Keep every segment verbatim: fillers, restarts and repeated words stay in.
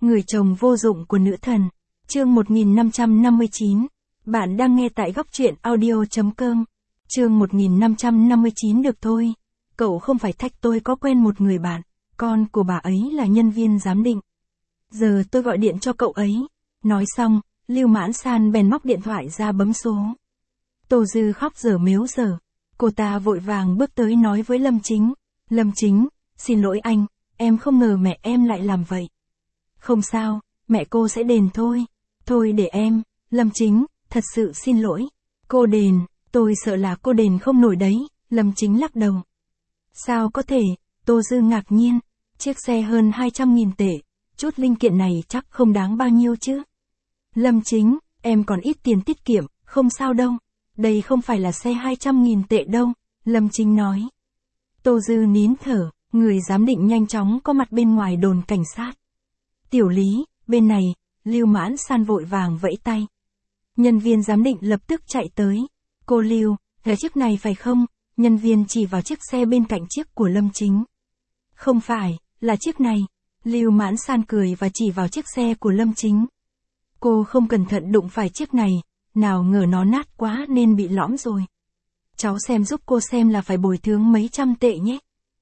Người chồng vô dụng của nữ thần. Chương một nghìn năm trăm năm mươi chín. Bạn đang nghe tại góc truyện audio.com. Chương một nghìn năm trăm năm mươi chín. Được thôi. Cậu không phải thách tôi có quen một người bạn. Con của bà ấy là nhân viên giám định. Giờ tôi gọi điện cho cậu ấy. Nói xong, Lưu Mãn San bèn móc điện thoại ra bấm số. Tô Dư khóc dở mếu dở. Cô ta vội vàng bước tới nói với Lâm Chính. Lâm Chính, xin lỗi anh, em không ngờ mẹ em lại làm vậy. Không sao, mẹ cô sẽ đền thôi. Thôi để em, Lâm Chính, thật sự xin lỗi. Cô đền, tôi sợ là cô đền không nổi đấy, Lâm Chính lắc đầu. Sao có thể, Tô Dư ngạc nhiên, chiếc xe hơn hai trăm nghìn tệ, chút linh kiện này chắc không đáng bao nhiêu chứ. Lâm Chính, em còn ít tiền tiết kiệm, không sao đâu. Đây không phải là xe hai trăm nghìn tệ đâu, Lâm Chính nói. Tô Dư nín thở, người giám định nhanh chóng có mặt bên ngoài đồn cảnh sát. Tiểu Lý, bên này, Lưu Mãn San vội vàng vẫy tay. Nhân viên giám định lập tức chạy tới. Cô Lưu, là chiếc này phải không? Nhân viên chỉ vào chiếc xe bên cạnh chiếc của Lâm Chính. Không phải, là chiếc này. Lưu Mãn San cười và chỉ vào chiếc xe của Lâm Chính. Cô không cẩn thận đụng phải chiếc này, nào ngờ nó nát quá nên bị lõm rồi. Cháu xem giúp cô xem là phải bồi thường mấy trăm tệ nhé.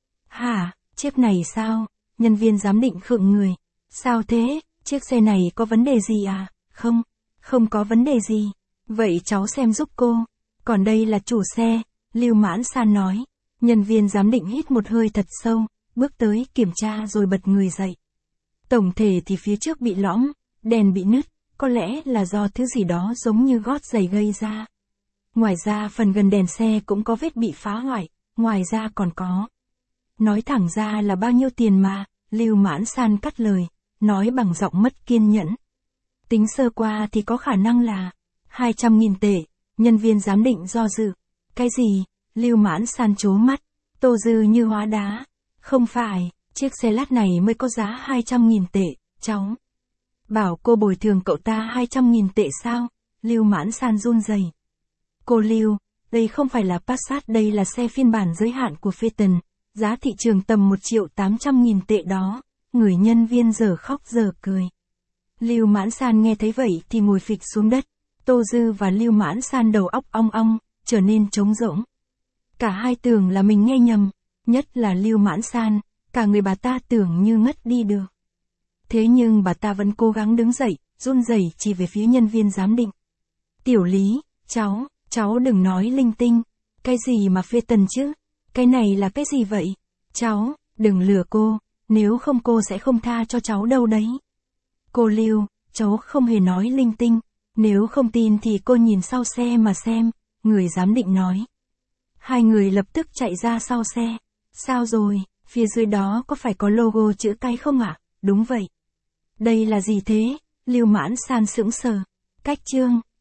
Hả, chiếc này sao? Nhân viên giám định khựng người. Sao thế, chiếc xe này có vấn đề gì à? Không, không có vấn đề gì. Vậy cháu xem giúp cô. Còn đây là chủ xe, Lưu Mãn San nói. Nhân viên giám định hít một hơi thật sâu, bước tới kiểm tra rồi bật người dậy. Tổng thể thì phía trước bị lõm, đèn bị nứt, có lẽ là do thứ gì đó giống như gót giày gây ra. Ngoài ra phần gần đèn xe cũng có vết bị phá hoại, ngoài ra còn có. Nói thẳng ra là bao nhiêu tiền mà, Lưu Mãn San cắt lời, nói bằng giọng mất kiên nhẫn. Tính sơ qua thì có khả năng là hai trăm nghìn tệ, nhân viên giám định do dự. Cái gì? Lưu Mãn San trố mắt, Tô Dư như hóa đá. Không phải, chiếc xe lát này mới có giá hai trăm nghìn tệ, cháu. Bảo cô bồi thường cậu ta hai trăm nghìn tệ sao? Lưu Mãn San run rẩy. Cô Lưu, đây không phải là Passat, đây là xe phiên bản giới hạn của Phaeton, giá thị trường tầm một triệu tám trăm nghìn tệ đó. Người nhân viên giờ khóc giờ cười. Lưu Mãn San nghe thấy vậy thì ngồi phịch xuống đất. Tô Dư và Lưu Mãn San đầu óc ong ong, trở nên trống rỗng. Cả hai tưởng là mình nghe nhầm, nhất là Lưu Mãn San, cả người bà ta tưởng như ngất đi được. Thế nhưng bà ta vẫn cố gắng đứng dậy, run rẩy chỉ về phía nhân viên giám định. Tiểu Lý, cháu, cháu đừng nói linh tinh. Cái gì mà Phaeton chứ? Cái này là cái gì vậy? Cháu, đừng lừa cô, nếu không cô sẽ không tha cho cháu đâu đấy. Cô Lưu, cháu không hề nói linh tinh, nếu không tin thì cô nhìn sau xe mà xem, người giám định nói. Hai người lập tức chạy ra sau xe. Sao rồi, phía dưới đó có phải có logo chữ cái không ạ? À? Đúng vậy. Đây là gì thế? Lưu Mãn San sững sờ. Cách chương,